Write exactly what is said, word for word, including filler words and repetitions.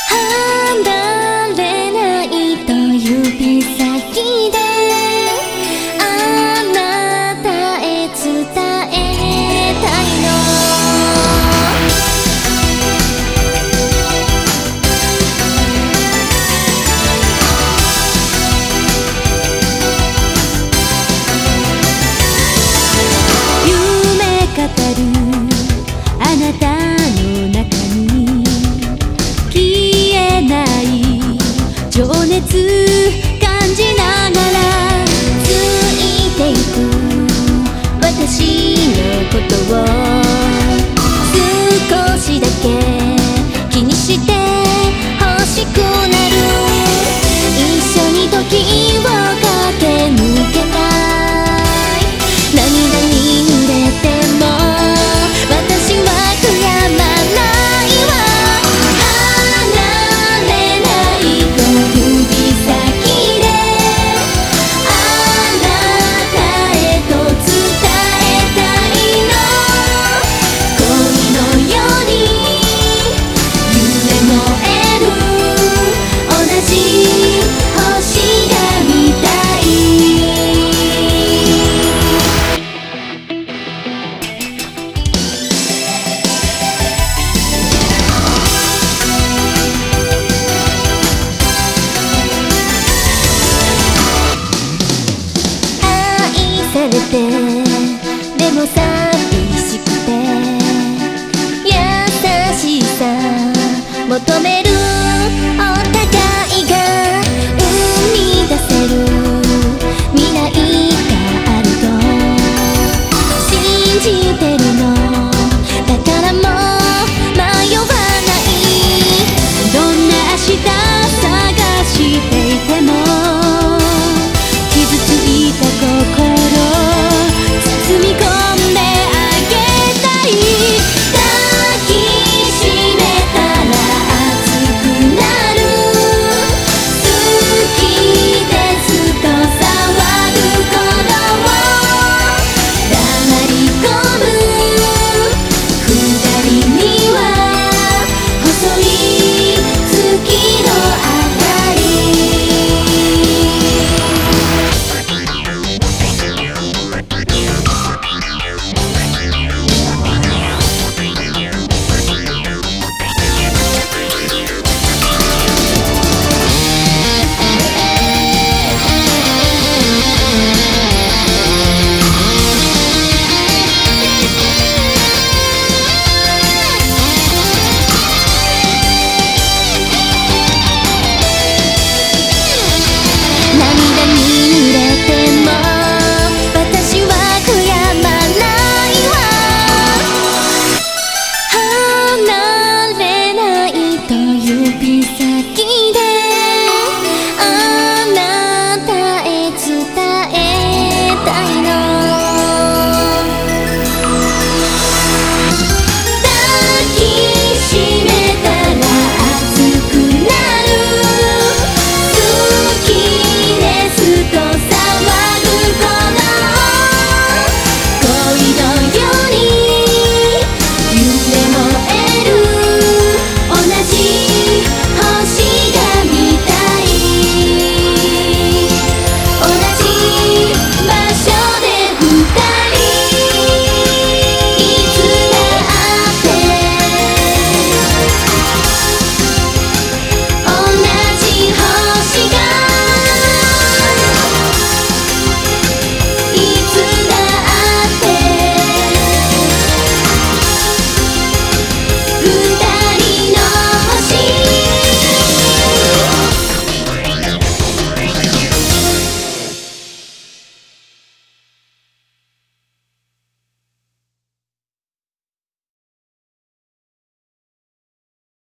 離れないと指先であなたへ伝えたいの。夢語るあなたの中に消えない情熱感じながらついていく私のことを少しだけ気にして欲しくなる。一緒に時を駆け抜けたい。涙に濡れても私は悔やまないわ。離れないと指先であなたへと伝えたいの。恋のように夢燃える同じ星が見たい。されてでも寂しくて優しさ求める